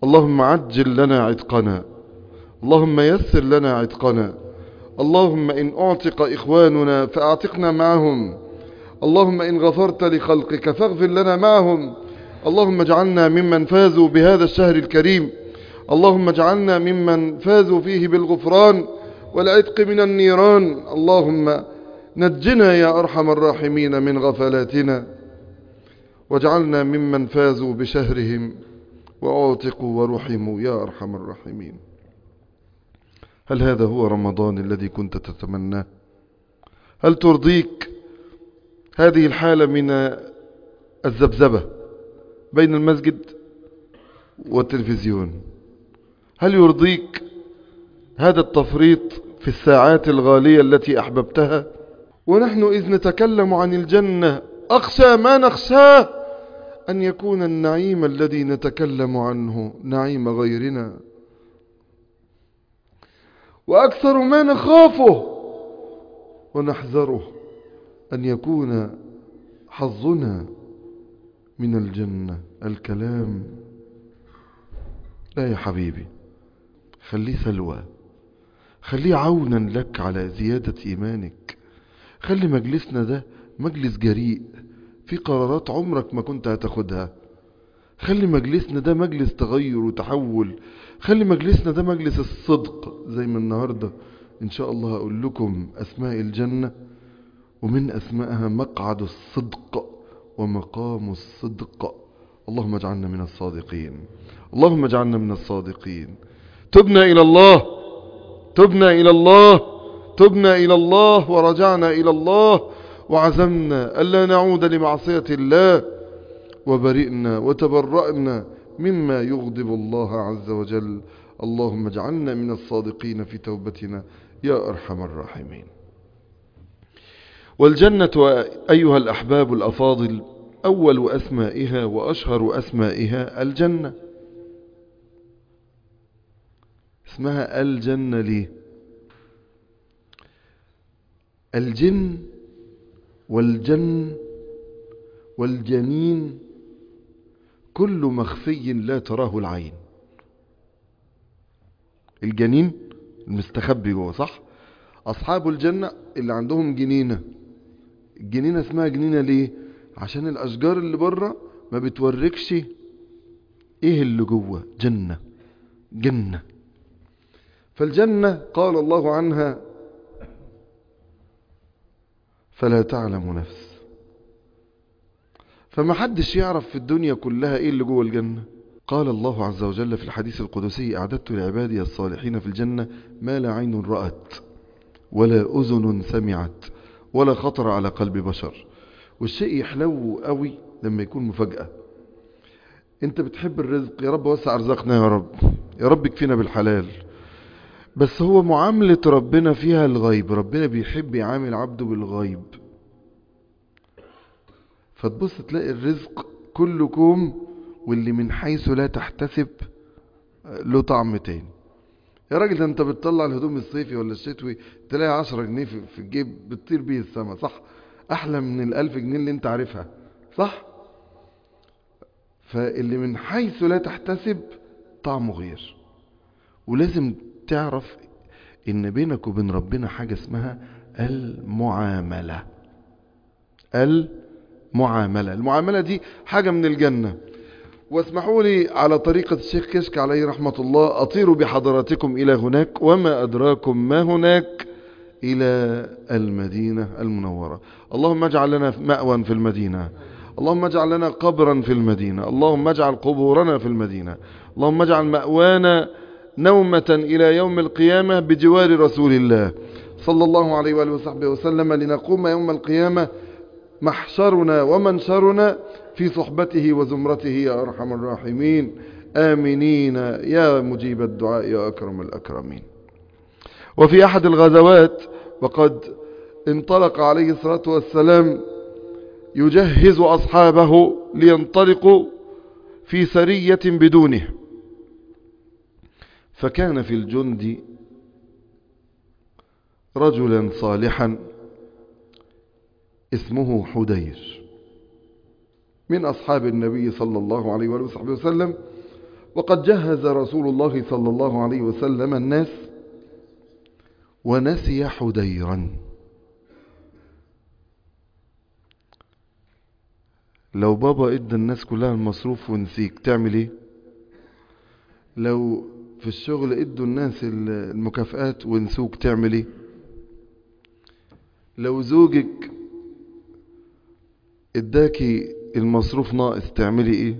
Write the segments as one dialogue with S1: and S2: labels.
S1: اللهم عجل لنا عتقنا، اللهم يسر لنا عتقنا. اللهم إن أعتق إخواننا فأعتقنا معهم، اللهم إن غفرت لخلقك فاغفر لنا معهم. اللهم اجعلنا ممن فازوا بهذا الشهر الكريم، اللهم اجعلنا ممن فازوا فيه بالغفران والعتق من النيران. اللهم نجنا يا أرحم الراحمين من غفلاتنا، واجعلنا ممن فازوا بشهرهم وأعتقوا ورحموا يا أرحم الراحمين. هل هذا هو رمضان الذي كنت تتمناه؟ هل ترضيك هذه الحالة من الذبذبة بين المسجد والتلفزيون؟ هل يرضيك هذا التفريط في الساعات الغالية التي أحببتها؟ ونحن إذ نتكلم عن الجنة أخشى ما نخشاه أن يكون النعيم الذي نتكلم عنه نعيم غيرنا، وأكثر ما نخافه ونحذره أن يكون حظنا من الجنة الكلام. لا يا حبيبي، خليه سلوى، خليه عونا لك على زيادة إيمانك. خلي مجلسنا ده مجلس جريء في قرارات عمرك ما كنت هتاخدها. خلي مجلسنا ده مجلس تغير وتحول. خلي مجلسنا ده مجلس الصدق، زي ما النهاردة إن شاء الله أقول لكم أسماء الجنة، ومن أسمائها مقعد الصدق ومقام الصدق. اللهم اجعلنا من الصادقين، اللهم اجعلنا من الصادقين. تبنا إلى الله، تبنا إلى الله، تبنا إلى الله ورجعنا إلى الله، وعزمنا ألا نعود لمعصية الله، وبرئنا وتبرأنا مما يغضب الله عز وجل. اللهم اجعلنا من الصادقين في توبتنا يا أرحم الراحمين. والجنة أيها الأحباب الأفاضل أول أسمائها وأشهر أسمائها الجنة. اسمها الجنة ليه؟ الجن والجن والجنين كل مخفي لا تراه العين. الجنين المستخبي جوه، صح؟ أصحاب الجنة اللي عندهم جنينة. الجنينة اسمها جنينة ليه؟ عشان الأشجار اللي بره ما بتوركش ايه اللي جوه. جنة، جنة. فالجنة قال الله عنها فلا تعلم نفس. فما حدش يعرف في الدنيا كلها ايه اللي جوه الجنة. قال الله عز وجل في الحديث القدسي أعددت لعبادي الصالحين في الجنة ما لا عين رأت ولا أذن سمعت ولا خطر على قلب بشر. والشيء يحلو قوي لما يكون مفاجأة. انت بتحب الرزق، يا رب وسع رزقنا يا رب، يا رب اكفينا بالحلال. بس هو معاملة ربنا فيها الغيب. ربنا بيحب يعامل عبده بالغيب. فتبص تلاقي الرزق كله كوم، واللي من حيث لا تحتسب له طعم تاني. يا راجل ده انت بتطلع الهدوم الصيفي ولا الشتوي تلاقي 10 جنيه في الجيب بتطير بيه السما، صح؟ احلى من 1000 جنيه اللي انت عارفها، صح؟ فاللي من حيث لا تحتسب طعمه غير. ولازم تعرف ان بينك وبين ربنا حاجة اسمها المعاملة. المعاملة دي حاجة من الجنة. واسمحوا لي على طريقة الشيخ كشك عليه رحمة الله أطير بحضراتكم إلى هناك، وما أدراكم ما هناك، إلى المدينة المنورة. اللهم اجعل لنا مأوى في المدينة، اللهم اجعل لنا قبرا في المدينة، اللهم اجعل قبورنا في المدينة، اللهم اجعل مأوانا نومة إلى يوم القيامة بجوار رسول الله صلى الله عليه وآله وصحبه وسلم، لنقوم يوم القيامة محشرنا ومنشرنا في صحبته وزمرته يا أرحم الراحمين، آمنين يا مجيب الدعاء يا أكرم الأكرمين. وفي أحد الغزوات وقد انطلق عليه الصلاة والسلام يجهز أصحابه لينطلقوا في سرية بدونه، فكان في الجند رجلا صالحا اسمه حدير من أصحاب النبي صلى الله عليه وآله وسلم. وقد جهز رسول الله صلى الله عليه وسلم الناس ونسي حديرا. لو بابا ادى الناس كلها المصروف ونسيك تعمل ايه؟ لو في الشغل ادوا الناس المكافآت ونسوك تعمل ايه؟ لو زوجك اداكي المصروف ناقص تعملي ايه؟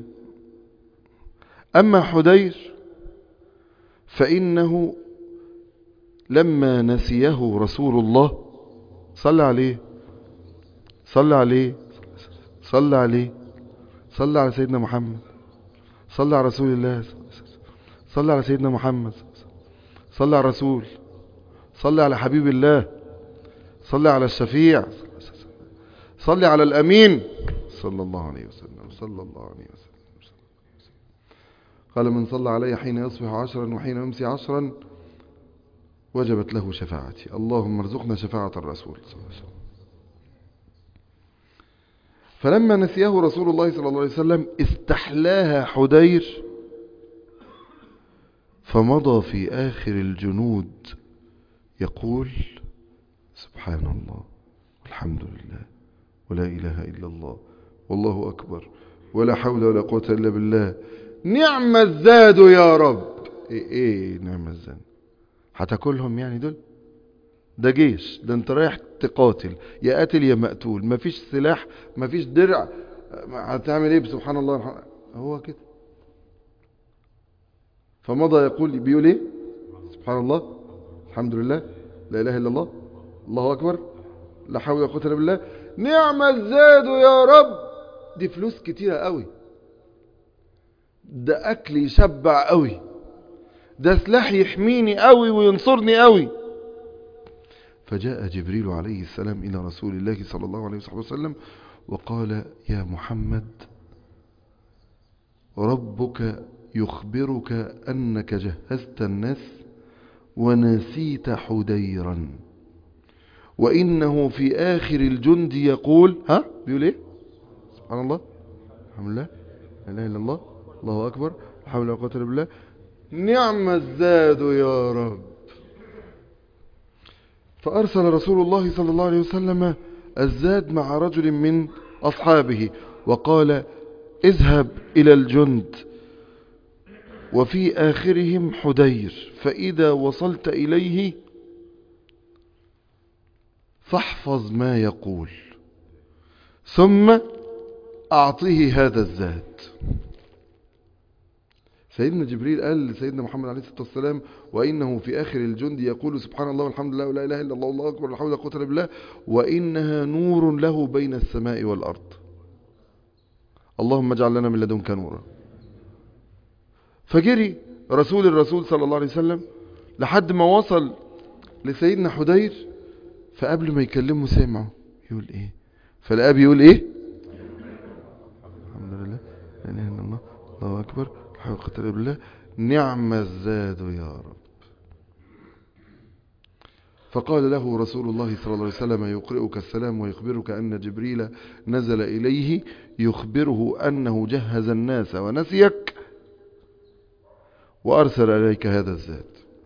S1: اما حدير فانه لما نسيه رسول الله صلى عليه صلى عليه صلى عليه صلى على سيدنا محمد، صلى على رسول الله، صلى على سيدنا محمد، صلى على الرسول، صلى على حبيب الله، صلى على الشفيع، صلى على الأمين صلى الله عليه وسلم، صلى الله عليه وسلم. قال من صلى علي حين يصبح 10 وحين يمسي 10 وجبت له شفاعتي. اللهم ارزقنا شفاعة الرسول صلى الله عليه وسلم. فلما نسيه رسول الله صلى الله عليه وسلم استحلاها حدير فمضى في آخر الجنود يقول سبحان الله والحمد لله ولا إله إلا الله والله أكبر ولا حول ولا قوة إلا بالله، نعم الزاد يا رب. ايه نعم الزاد؟ هتاكلهم يعني دول؟ ده جيش، ده انت رايح تقاتل، يا قاتل يا مقتول، مفيش سلاح مفيش درع، هتعمل ايه بسبحان الله؟ هو كده. فمضى يقول بيقول ايه؟ سبحان الله الحمد لله لا اله الا الله الله اكبر لا حول ولا قوه الا بالله، نعم الزاد يا رب. دي فلوس كتيره قوي، ده اكل يشبع قوي، ده سلاح يحميني قوي وينصرني قوي. فجاء جبريل عليه السلام إلى رسول الله صلى الله عليه وسلم وقال يا محمد ربك يخبرك أنك جهزت الناس ونسيت حديرا، وإنه في آخر الجند يقول بيقول ايه؟ سبحان الله الحمد لله لا إله إلا الله الله أكبر لا حول ولا قوة إلا بالله، نعم الزاد يا رب. فأرسل رسول الله صلى الله عليه وسلم الزاد مع رجل من أصحابه وقال اذهب إلى الجند وفي آخرهم حدير، فإذا وصلت إليه فاحفظ ما يقول ثم أعطيه هذا الزاد. سيدنا جبريل قال لسيدنا محمد عليه الصلاة والسلام وإنه في آخر الجند يقول سبحان الله والحمد لله ولا إله إلا الله والله أكبر ولا حول ولا قوة إلا بالله، وإنها نور له بين السماء والأرض، اللهم اجعل لنا من لدنك نورا. فجري الرسول صلى الله عليه وسلم لحد ما وصل لسيدنا حدير، فقبل ما يكلمه سمعه يقول ايه؟ فالاب يقول ايه؟ الحمد لله لا اله الا الله الله اكبر لا حول ولا قوة الا بالله، نعم الزاد يا رب. فقال له رسول الله صلى الله عليه وسلم يقرئك السلام ويخبرك أن جبريل نزل إليه يخبره أنه جهز الناس ونسيك وأرسل إليك هذا الزاد.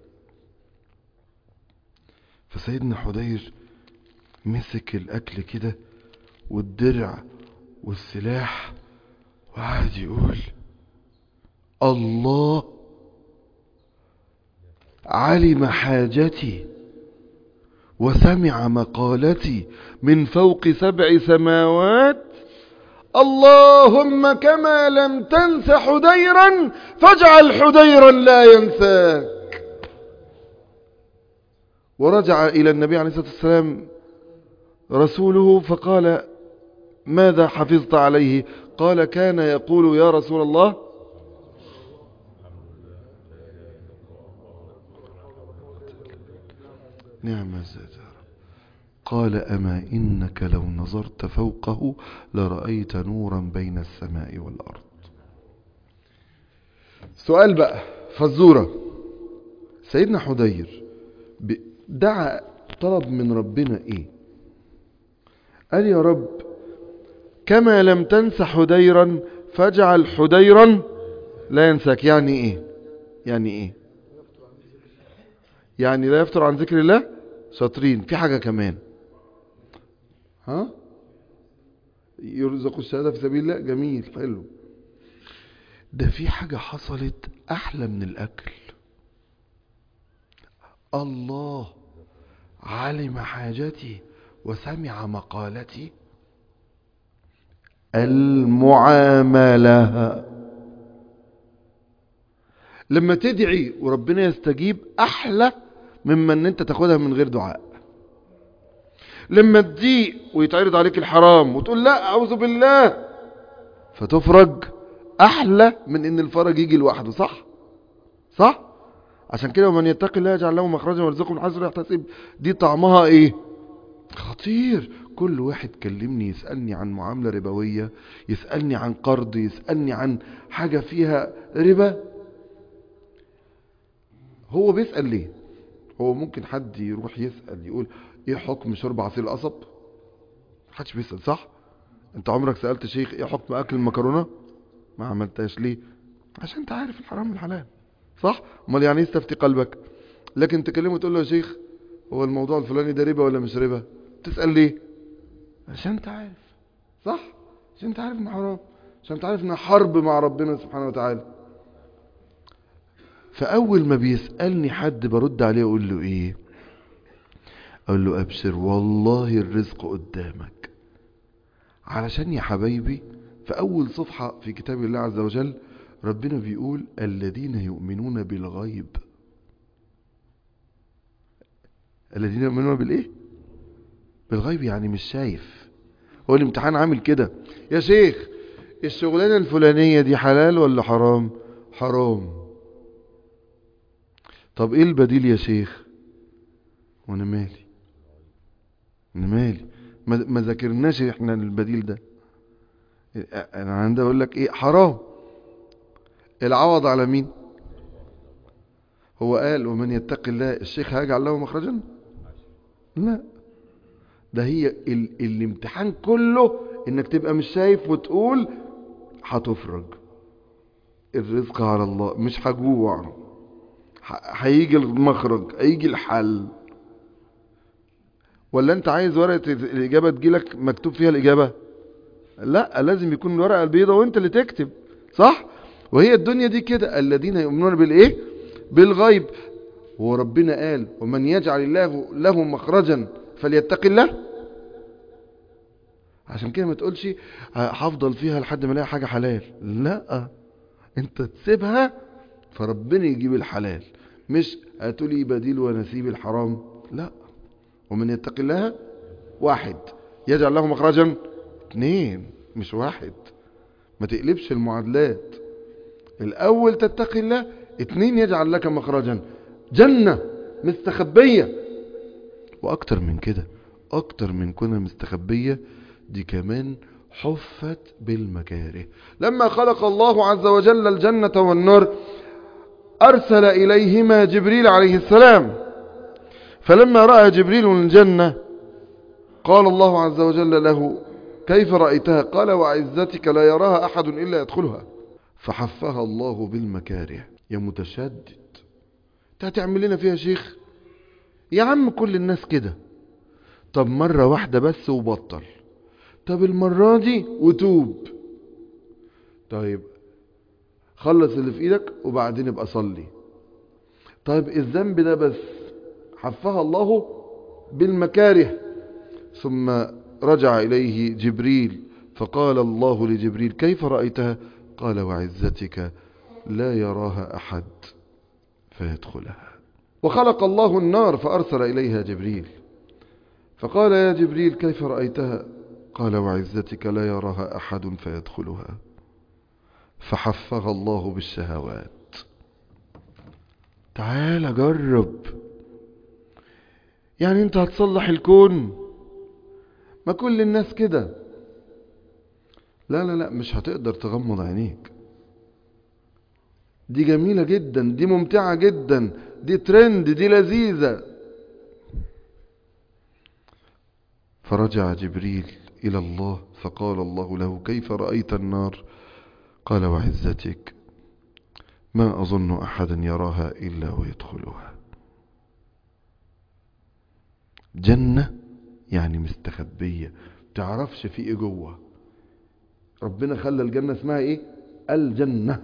S1: فسيدنا حدير مسك الأكل كده والدرع والسلاح وقعد يقول الله علم حاجتي وسمع مقالتي من فوق 7 سماوات، اللهم كما لم تنس حديرا فاجعل حديرا لا ينساك. ورجع إلى النبي عليه الصلاة والسلام رسوله فقال ماذا حفظت عليه؟ قال كان يقول يا رسول الله نعم الزاد. قال أما إنك لو نظرت فوقه لرأيت نورا بين السماء والأرض. سؤال بقى فزورة، سيدنا حدير دعا طلب من ربنا ايه؟ قال يا رب كما لم تنس حديرا فاجعل حديرا لا ينساك يعني ايه؟ يعني ايه؟ يعني لا يفتر عن ذكر الله. شاطرين. في حاجة كمان. ها؟ يرزق الشهادة في سبيل الله. جميل، حلو. ده في حاجة حصلت احلى من الاكل. الله علم حاجتي وسمع مقالتي. المعاملة. لما تدعي وربنا يستجيب احلى مما ان انت تاخدها من غير دعاء. لما تضيق ويتعرض عليك الحرام وتقول لا اعوذ بالله فتفرج احلى من ان الفرج يجي لوحده. صح؟ صح. عشان كده ومن يتقي الله يجعل له مخرجا ويرزقه من حيث لا يحتسب. دي طعمها ايه؟ خطير. كل واحد كلمني يسألني عن معاملة ربوية، يسألني عن قرض، يسألني عن حاجة فيها ربا، هو بيسأل ليه؟ هو ممكن حد يروح يسأل يقول ايه حكم شرب عصير القصب؟ محدش بيسأل. صح؟ انت عمرك سألت شيخ ايه حكم اكل المكرونة؟ ما عملتهاش. ليه؟ عشان انت عارف الحرام والحلال. صح؟ امال يعني ايه استفتي قلبك؟ لكن تكلمه تقول له يا شيخ هو الموضوع الفلاني ده ربا ولا مش ربا؟ تسأل ليه؟ عشان انت عارف. صح؟ عشان انت عارف انه حرام، عشان انت عارف انه حرب مع ربنا سبحانه وتعالى. فاول ما بيسألني حد برد عليه اقول له ايه؟ اقول له ابشر والله الرزق قدامك. علشان يا حبايبي في اول صفحة في كتاب الله عز وجل ربنا بيقول الذين يؤمنون بالغيب. الذين يؤمنون بالايه؟ بالغيب. يعني مش شايف. هو الامتحان عامل كده يا شيخ الشغلانة الفلانية دي حلال ولا حرام؟ حرام. طب ايه البديل يا شيخ؟ وانا مالي؟ انا مالي؟ ما ذاكرناش احنا البديل ده. انا عندي اقول لك ايه؟ حرام. العوض على مين؟ هو قال ومن يتقي الله الشيخ هيجعل له مخرجا؟ لا، ده هي الامتحان كله انك تبقى مش شايف وتقول هتفرج. الرزق على الله، مش هجوع، هيجي المخرج، هيجي الحل. ولا انت عايز ورقة الاجابة تجيلك مكتوب فيها الاجابة؟ لا، لازم يكون الورقة البيضة وانت اللي تكتب. صح؟ وهي الدنيا دي كده. الذين يؤمنون بالايه؟ بالغيب. هو ربنا قال ومن يجعل الله له مخرجا فليتق الله. عشان كده ما تقولش هفضل فيها لحد ما الاقي حاجة حلال. لا، انت تسيبها فربنا يجيب الحلال، مش هتقولي بديل ونسيب الحرام. لا. ومن يتق الله واحد يجعل له مخرجا اثنين، مش واحد. ما تقلبش المعادلات. الاول تتقي الله، اثنين يجعل لك مخرجا، جنة مستخبية. واكتر من كده، اكتر من كونها مستخبية، دي كمان حفت بالمكاره. لما خلق الله عز وجل الجنة والنار أرسل إليهما جبريل عليه السلام. فلما رأى جبريل الجنة قال الله عز وجل له كيف رأيتها؟ قال وعزتك لا يراها أحد إلا يدخلها. فحفها الله بالمكاره. يا متشدد، انت هتعمل لنا فيها شيخ؟ يا عم كل الناس كده. طب مرة واحدة بس وبطل. طب المرة دي وتوب. طيب خلص اللي في ايدك وبعدين ابقى صلي. طيب الذنب ده بس. حفها الله بالمكاره. ثم رجع إليه جبريل فقال الله لجبريل كيف رأيتها؟ قال وعزتك لا يراها أحد فيدخلها. وخلق الله النار فأرسل إليها جبريل فقال يا جبريل كيف رأيتها؟ قال وعزتك لا يراها أحد فيدخلها. فحفها الله بالشهوات. تعال جرب. يعني انت هتصلح الكون؟ ما كل الناس كده. لا لا لا، مش هتقدر تغمض عينيك. دي جميلة جدا، دي ممتعة جدا، دي ترند، دي لذيذة. فرجع جبريل إلى الله فقال الله له كيف رأيت النار؟ قال وعزتك ما أظن أحدا يراها إلا ويدخلها. جنة يعني مستخبية، تعرفش في ايه جوه. ربنا خلى الجنة اسمها ايه؟ الجنة.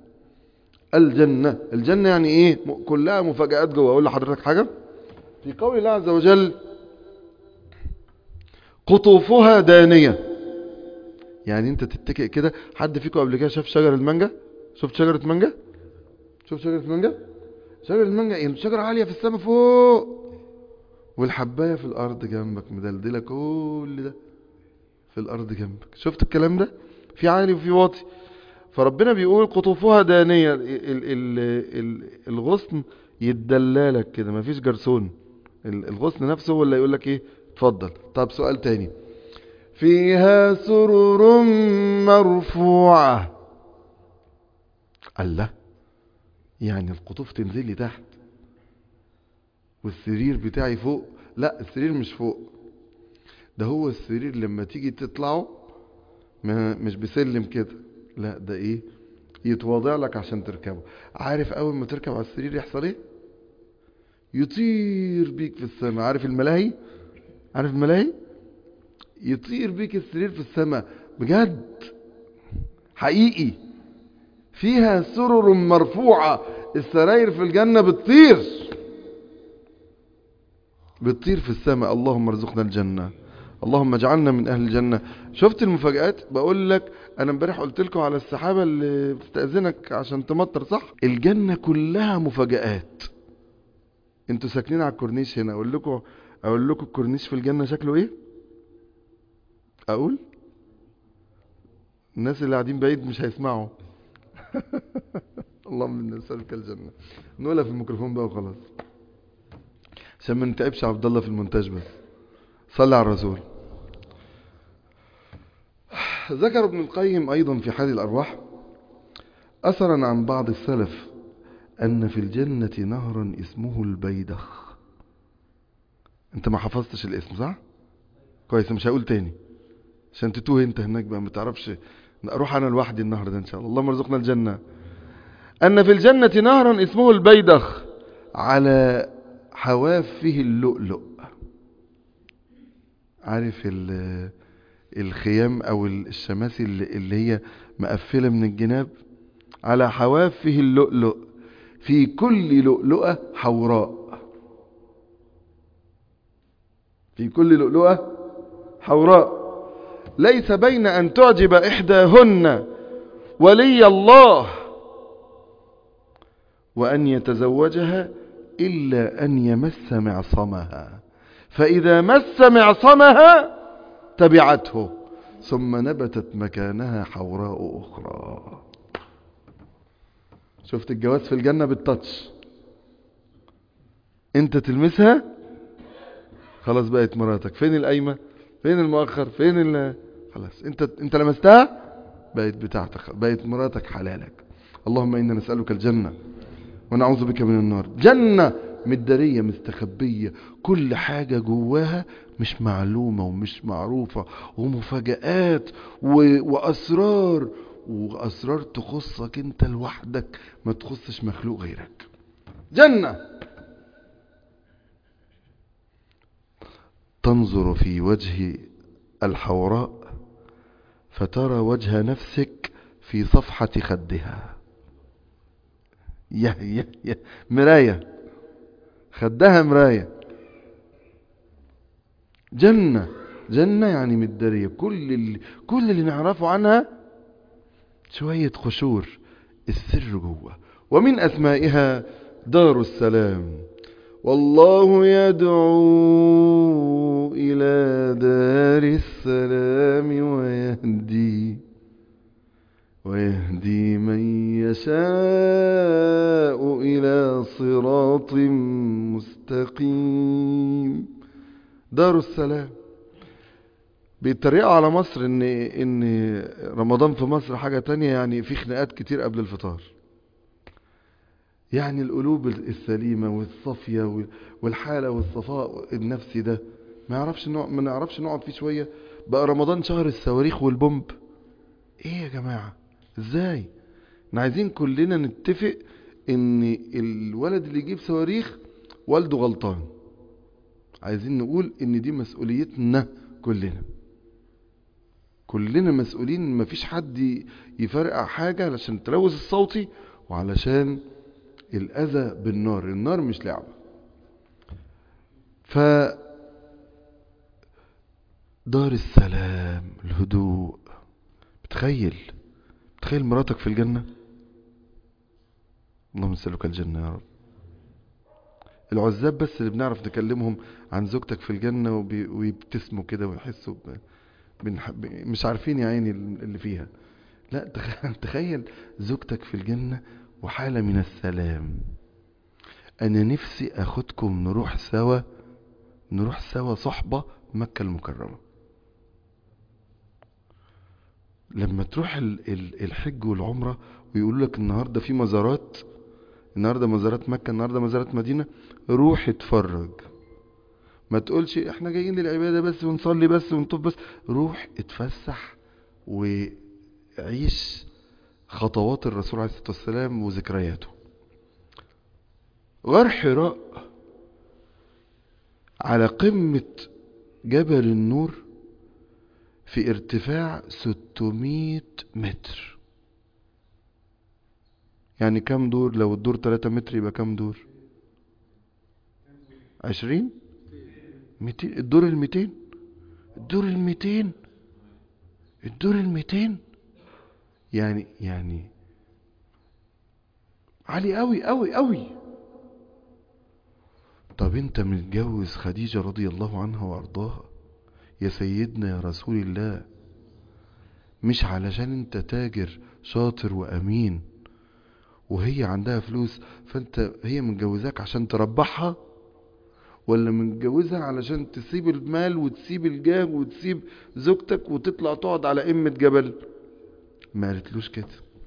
S1: الجنة يعني ايه؟ كلها مفاجآت جوه. اقول لحضرتك حاجة، في قول الله عز وجل قطوفها دانية، يعني انت تتكئ كده. حد فيكم قبل كده شاف شجر المانجا؟ شفت شجرة مانجا؟ شفت شجرة مانجا؟ شجرة المانجا ايه؟ شجرة عالية في السماء فوق، والحباية في الارض جنبك مدلدلة، كل ده في الارض جنبك. شفت الكلام ده؟ في عالي وفي واطي. فربنا بيقول قطوفها دانية، الغصن يتدلالك كده، مفيش جرسون. الغصن نفسه هو اللي يقول لك ايه اتفضل. طب سؤال تاني، فيها سرر مرفوعة. الله، يعني القطوف تنزل لي تحت والسرير بتاعي فوق؟ لا، السرير مش فوق، ده هو السرير لما تيجي تطلعه مش بسلم كده، لا ده ايه، يتواضع لك عشان تركبه. عارف اول ما تركب على السرير يحصل ايه؟ يطير بيك في السماء. عارف الملاهي؟ عارف الملاهي؟ يطير بيك السرير في السماء بجد، حقيقي. فيها سرر مرفوعة، السراير في الجنة بتطير، بتطير في السماء. اللهم ارزقنا الجنة، اللهم اجعلنا من اهل الجنة. شفت المفاجآت؟ بقول لك انا امبارح قلت لكم على السحابة اللي بتستأذنك عشان تمطر، صح؟ الجنة كلها مفاجآت. انتوا ساكنين على الكورنيش هنا، اقول لكم الكورنيش في الجنة شكله ايه؟ اقول؟ الناس اللي قاعدين بعيد مش هيسمعوا. اللهم انا نسألك الجنة. نقولها في الميكروفون بقى وخلاص عشان ما نتعبش عبد الله في المونتاج. بس صلي على الرسول. ذكر ابن القيم ايضا في حال الارواح اثرا عن بعض السلف ان في الجنة نهرا اسمه البيدخ. انت ما حفظتش الاسم صح؟ كويس، مش هقول تاني عشان تتوه انت هناك بقى ما تعرفش. اروح انا لوحدي النهر ده ان شاء الله. اللهم ارزقنا الجنة. ان في الجنة نهرا اسمه البيدخ على حوافه اللؤلؤ. عارف الخيام او الشماسي اللي هي مقفلة من الجناب؟ على حوافه اللؤلؤ، في كل لؤلؤة حوراء، في كل لؤلؤة حوراء، ليس بين أن تعجب إحداهن ولي الله وأن يتزوجها إلا أن يمس معصمها، فإذا مس معصمها تبعته ثم نبتت مكانها حوراء أخرى. شفت الجواز في الجنة بالتاتش، انت تلمسها خلاص بقت مراتك. فين القايمة؟ فين المؤخر؟ فين خلاص انت لمستها بقت بتاعتك، بقت مراتك حلالك. اللهم إنا نسألك الجنة ونعوذ بك من النار. جنة مدارية مستخبية، كل حاجة جواها مش معلومة ومش معروفة، ومفاجآت وأسرار، وأسرار تخصك انت لوحدك ما تخصش مخلوق غيرك. جنة تنظر في وجه الحوراء فترى وجه نفسك في صفحة خدها. يا مراية، خدها مراية. جنة يعني مدارية، كل اللي نعرفه عنها شوية قشور، السر جوه. ومن أسمائها دار السلام، والله يدعو إلى دار السلام ويهدي من يشاء إلى صراط مستقيم. دار السلام. بيتريقوا على مصر ان رمضان في مصر حاجة تانية، يعني في خناقات كتير قبل الفطار. يعني القلوب السليمة والصفية والحالة والصفاء النفسي ده ما نعرفش نقعد فيه شوية. بقى رمضان شهر الصواريخ والبومب. ايه يا جماعة؟ ازاي احنا عايزين كلنا نتفق ان الولد اللي يجيب صواريخ والده غلطان. عايزين نقول ان دي مسؤوليتنا كلنا. كلنا مسؤولين، مفيش حد يفرقع حاجة علشان التلوث الصوتي وعلشان الأذى بالنار. النار مش لعبة. دار السلام، الهدوء. بتخيل مراتك في الجنة. اللهم نسألك الجنة يا رب. العزاب بس اللي بنعرف نكلمهم عن زوجتك في الجنة ويبتسموا كده ويحسوا مش عارفين يا عيني اللي فيها. لا، تخيل زوجتك في الجنة وحالة من السلام. انا نفسي اخدكم نروح سوا صحبة مكة المكرمة. لما تروح الحج والعمرة ويقولوا لك النهاردة في مزارات، النهاردة مزارات مكة، النهاردة مزارات مدينة، روح اتفرج. ما تقولش احنا جايين للعبادة بس ونصلي بس ونطوف بس. روح اتفسح وعيش خطوات الرسول عليه الصلاة والسلام وذكرياته. غار حراء على قمة جبل النور في ارتفاع 600 متر. يعني كم دور؟ لو الدور 3 متر يبقى كم دور؟ 20 200. الدور 200. الدور 200 يعني عالي قوي قوي قوي. طب انت متجوز خديجة رضي الله عنها وارضاها يا سيدنا يا رسول الله، مش علشان انت تاجر شاطر وامين وهي عندها فلوس فانت هي متجوزاك عشان تربحها، ولا متجوزها علشان تسيب المال وتسيب الجاه وتسيب زوجتك وتطلع تقعد على قمة جبل؟ ما قالتلوش كده.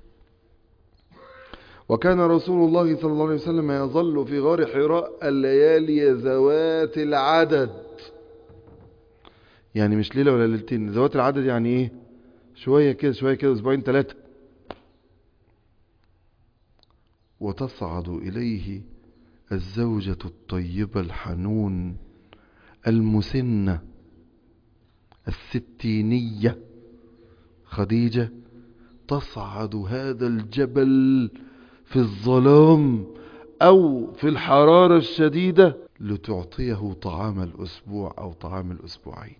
S1: وكان رسول الله صلى الله عليه وسلم يظل في غار حراء الليالي ذوات العدد. يعني مش ليلة ولا ليلتين، ذوات العدد يعني ايه؟ شوية كده شوية كده، اسبوعين 3. وتصعد إليه الزوجة الطيبة الحنون المسنة الستينية خديجة، تصعد هذا الجبل في الظلام أو في الحرارة الشديدة لتعطيه طعام الأسبوع أو طعام الأسبوعين.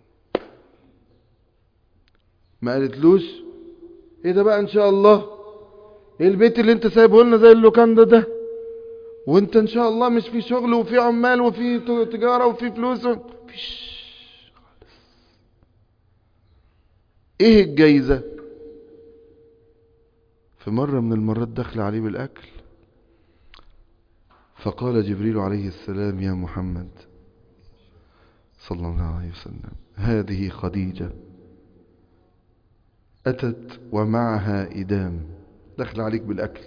S1: ما قالتلوش ايه ده بقى ان شاء الله؟ ايه البيت اللي انت سايبه لنا زي اللوكاندا ده؟ وانت ان شاء الله مش في شغل وفي عمال وفي تجارة وفي فلوس مفيش خالص. ايه الجايزة؟ في مرة من المرات دخل عليه بالاكل فقال جبريل عليه السلام يا محمد صلى الله عليه وسلم هذه خديجة أتت ومعها إدام. دخل عليك بالأكل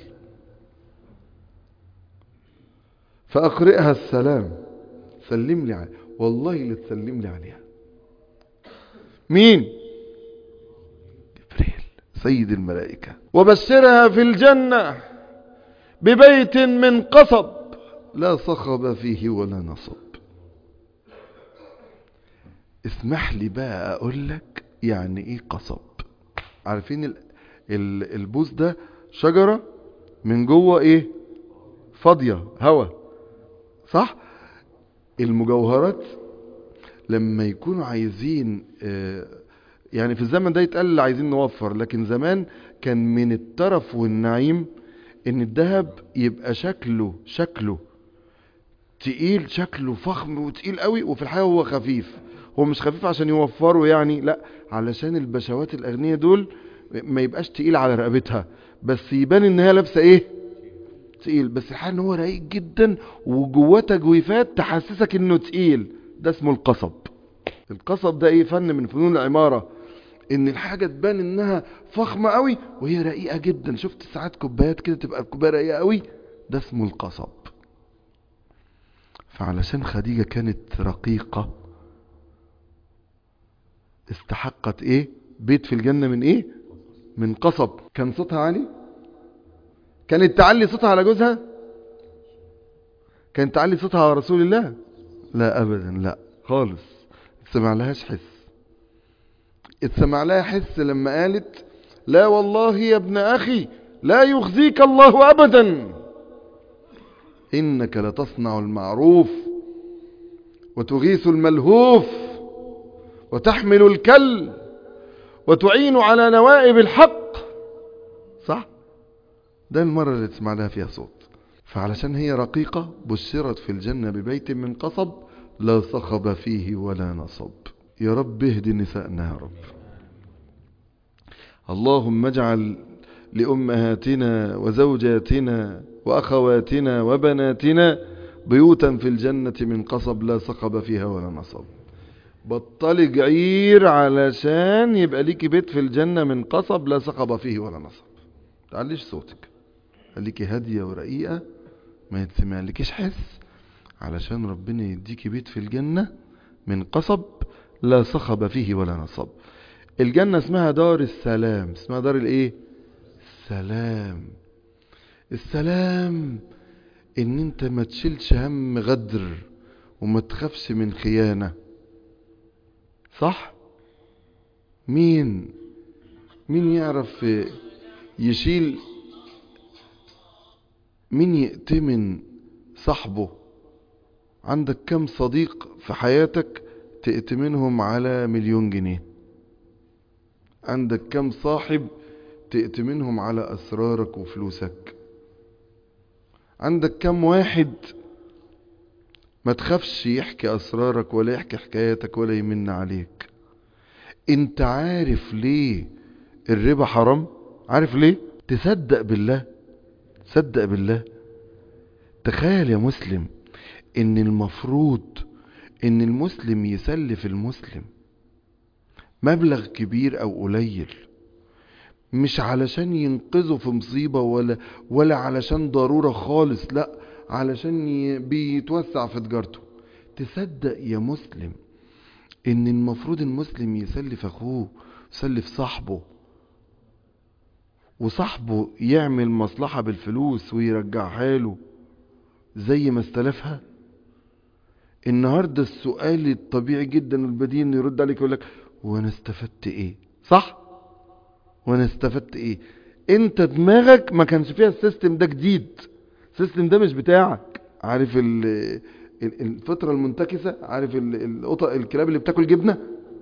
S1: فأقرئها السلام، سلم لي عليها. والله اللي تسلم لي عليها مين؟ جبريل سيد الملائكة. وبشرها في الجنة ببيت من قصب لا صخب فيه ولا نصب. اسمح لي بقى أقول لك يعني إيه قصب. عارفين البوز ده شجرة من جوه إيه؟ فاضية هوا، صح؟ المجوهرات لما يكونوا عايزين يعني في الزمن ده يتقال عايزين نوفر، لكن زمان كان من الترف والنعيم ان الذهب يبقى شكله تقيل، شكله فخم وتقيل قوي، وفي الحقيقة هو خفيف. هو مش خفيف عشان يوفره يعني، لا، علشان البشوات الاغنياء دول ما يبقاش تقيل على رقبتها، بس يبان ان هي لابسه ايه؟ تقيل. بس الحقيقة ان هو رقيق جدا وجواه تجويفات تحسسك انه تقيل. ده اسمه القصب. القصب ده ايه؟ فن من فنون العمارة، ان الحاجة تبان انها فخمة قوي وهي رقيقة جدا. شفت ساعات كوبايات كده تبقى الكوباية رقيقة قوي؟ ده اسمه القصب. فعلشان خديجة كانت رقيقة استحقت ايه؟ بيت في الجنة من ايه؟ من قصب. كان صوتها عالي؟ كانت تعلي صوتها على جوزها؟ كانت تعلي صوتها على رسول الله؟ لا ابدا، لا خالص. اتسمع لهاش حس. اتسمع لها حس لما قالت: لا والله يا ابن اخي لا يخزيك الله ابدا، انك لتصنع المعروف وتغيث الملهوف وتحمل الكل وتعين على نوائب الحق. صح؟ ده المرة اللي تسمع لها فيها صوت. فعلشان هي رقيقة بشرت في الجنة ببيت من قصب لا صخب فيه ولا نصب. يا رب اهدي نسائنا يا رب. اللهم اجعل لأمهاتنا وزوجاتنا وأخواتنا وبناتنا بيوتا في الجنة من قصب لا صخب فيها ولا نصب. بطل جعير علشان يبقى ليكي بيت في الجنة من قصب لا صخب فيه ولا نصب. تعليش صوتك، خليكي هادية ورقيقة، ما يتسمع لكيش حس، علشان ربنا يديكي بيت في الجنة من قصب لا صخب فيه ولا نصب. الجنة اسمها دار السلام. اسمها دار الايه؟ السلام. السلام ان انت ما تشيلش هم غدر وما تخافش من خيانة. صح؟ مين يعرف يشيل؟ مين يأتمن صاحبه؟ عندك كم صديق في حياتك تأتمنهم على 1,000,000 جنيه؟ عندك كم صاحب تأتمنهم على أسرارك وفلوسك؟ عندك كم واحد ما تخافش يحكي أسرارك ولا يحكي حكاياتك ولا يمن عليك؟ انت عارف ليه الربا حرام؟ عارف ليه؟ تصدق بالله، صدق بالله. تخيل يا مسلم ان المفروض ان المسلم يسلف المسلم مبلغ كبير او قليل، مش علشان ينقذه في مصيبة ولا علشان ضرورة خالص، لا، علشان بيتوسع في تجارته. تصدق يا مسلم ان المفروض المسلم يسلف اخوه، يسلف صاحبه، وصاحبه يعمل مصلحة بالفلوس ويرجعها له زي ما استلفها؟ النهاردة السؤال الطبيعي جدا والبديهي انه يرد عليك يقول لك: وانا استفدت ايه؟ صح؟ وانا استفدت ايه؟ انت دماغك ما كانش فيها السيستم ده جديد. السيستم ده مش بتاعك. عارف الفطرة المنتكسة؟ عارف القطط الكلاب اللي بتاكل جبنة؟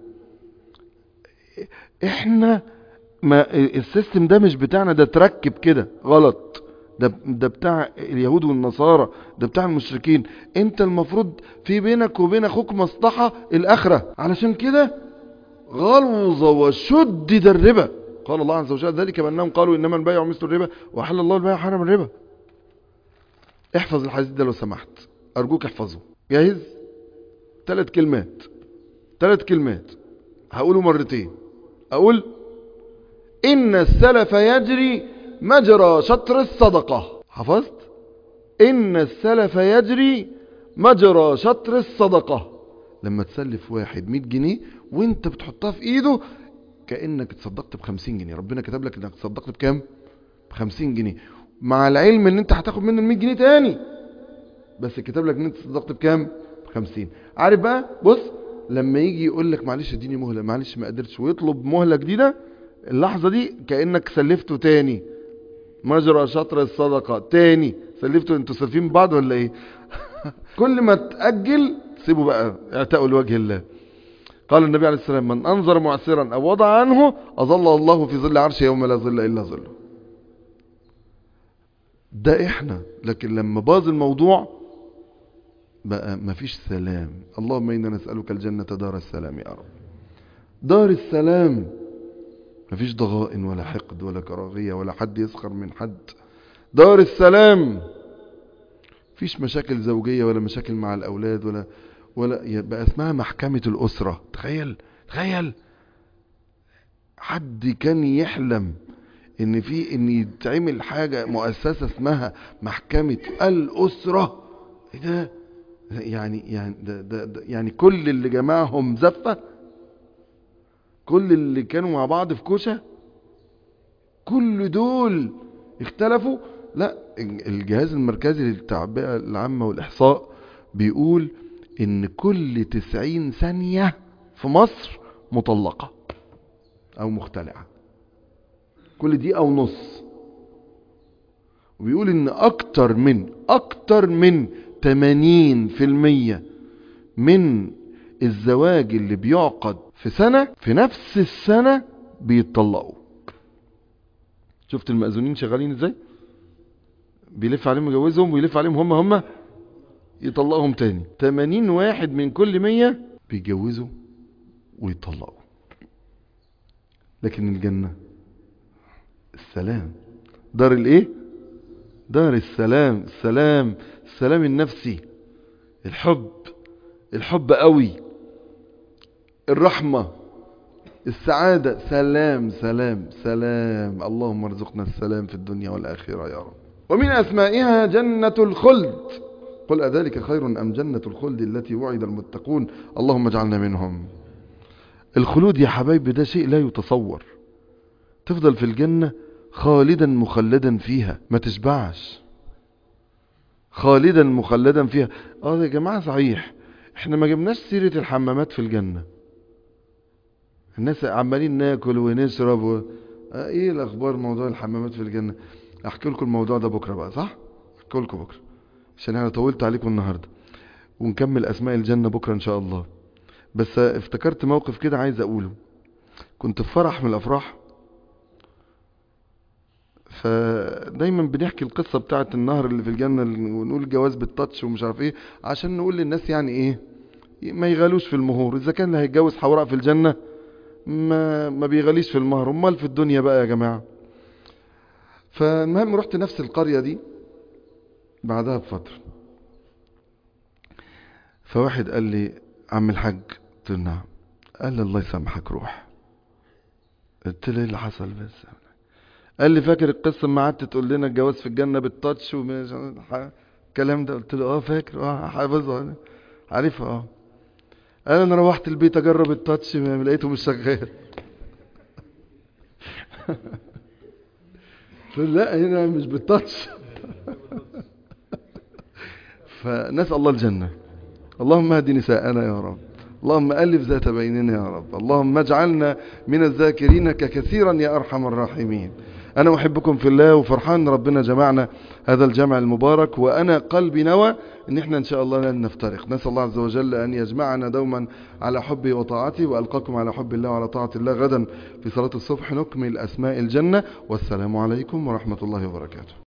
S1: احنا ما السيستم ده مش بتاعنا، ده تركب كده غلط. ده بتاع اليهود والنصارى، ده بتاع المشركين. انت المفروض في بينك وبين اخوك مصلحة الاخرة. علشان كده غلظ وشدد الربا. قال الله عز وجل: ذلك بأنهم قالوا إنما البيع مثل الربا وأحل الله البيع وحرم الربا. احفظ الحديث ده لو سمحت، أرجوك احفظه. جاهز؟ 3 كلمات هقوله مرتين. أقول: إن السلف يجري مجرى شطر الصدقة. حفظت؟ إن السلف يجري مجرى شطر الصدقة. لما تسلف واحد 100 جنيه وانت بتحطها في ايده كأنك تصدقت ب50 جنيه. ربنا كتب لك انك تصدقت بكام؟ ب50 جنيه، مع العلم ان انت هتاخد منه 100 جنيه تاني، بس كتب لك ان انت تصدقت بكام؟ ب50. عارف بقى؟ بص، لما يجي يقول لك: معلش اديني مهلة، معلش ما قدرتش، ويطلب مهلة جديدة، اللحظة دي كأنك سلفته تاني. مجرى شطر الصدقة تاني سلفته. انتوا سالفين بعض ولا ايه؟ كل ما تأجل سيبه بقى، اعتقوا لوجه الله. قال النبي عليه السلام: من أنظر معسرا أو وضع عنه أظل الله في ظل عرشه يوم لا ظل إلا ظله. ده احنا. لكن لما باظ الموضوع بقى مفيش سلام. اللهم إنا نسألك الجنة دار السلام يا رب. دار السلام، مفيش ضغائن ولا حقد ولا كراهية ولا حد يسخر من حد. دار السلام، مفيش مشاكل زوجية ولا مشاكل مع الأولاد ولا يبقى اسمها محكمة الأسرة. تخيل حد كان يحلم ان يتعمل حاجة مؤسسة اسمها محكمة الأسرة؟ ايه ده؟ يعني كل اللي جمعهم زفة، كل اللي كانوا مع بعض في كوشة، كل دول اختلفوا لا، الجهاز المركزي للتعبئة العامة والإحصاء بيقول ان كل 90 ثانية في مصر مطلقة او مختلعة، كل دقيقة ونص. وبيقول ان اكتر من 80% من الزواج اللي بيعقد في سنة، في نفس السنة بيتطلقوا. شفت المأذونين شغالين ازاي؟ بيلف عليهم يجوزهم ويلف عليهم هم يطلقهم تاني. 80 واحد من كل 100 بيتجوزوا ويطلقوا. لكن الجنة السلام، دار الايه؟ دار السلام. السلام النفسي، الحب قوي، الرحمة، السعادة. سلام. اللهم ارزقنا السلام في الدنيا والآخرة يا رب. ومن أسمائها جنة الخلد. قل أذلك خير أم جنة الخلد التي وعد المتقون؟ اللهم اجعلنا منهم. الخلود يا حبايبي ده شيء لا يتصور. تفضل في الجنة خالدا مخلدا فيها، ما تشبعش، خالدا مخلدا فيها. يا جماعة صحيح احنا ما جبناش سيرة الحمامات في الجنة. الناس عمالين ناكل ونشرب ايه الاخبار موضوع الحمامات في الجنة؟ احكي لكم الموضوع ده بكرة بقى، صح؟ احكي لكم بكرة عشان انا طولت عليكم النهاردة، ونكمل اسماء الجنة بكرة ان شاء الله. بس افتكرت موقف كده عايز اقوله. كنت في فرح من الافراح، فدايما بنحكي القصة بتاعت النهر اللي في الجنة، ونقول الجواز بالتاتش ومش عارف ايه، عشان نقول للناس يعني ايه ما يغالوش في المهور. اذا كان اللي هيتجوز حوراء في الجنة ما بيغاليش في المهر، امال في الدنيا بقى يا جماعة. فالمهم رحت نفس القرية دي بعدها بفترة، فواحد قال لي عم الحاج، قلت له نعم. قال لي الله يسامحك روح. قلت له ايه اللي حصل بس؟ قال لي فاكر القصة ما قعدت تقول لنا الجواز في الجنة بالتاتش الكلام ده؟ قلت له فاكر، حافظها عارفها. قال انا روحت البيت اجرب التاتش ما لقيته مش شغال. قلت له لا هنا مش بالتاتش. فنسأل الله الجنة. اللهم اهد نساءنا يا رب، اللهم ألف ذات بيننا يا رب، اللهم اجعلنا من الذاكرينك كثيرا يا أرحم الراحمين. أنا أحبكم في الله، وفرحان ربنا جمعنا هذا الجمع المبارك، وأنا قلبي نوى إن احنا إن شاء الله لن نفترق. نسأل الله عز وجل أن يجمعنا دوما على حبه وطاعته، وألقاكم على حب الله وعلى طاعة الله غدا في صلاة الصبح نكمل أسماء الجنة. والسلام عليكم ورحمة الله وبركاته.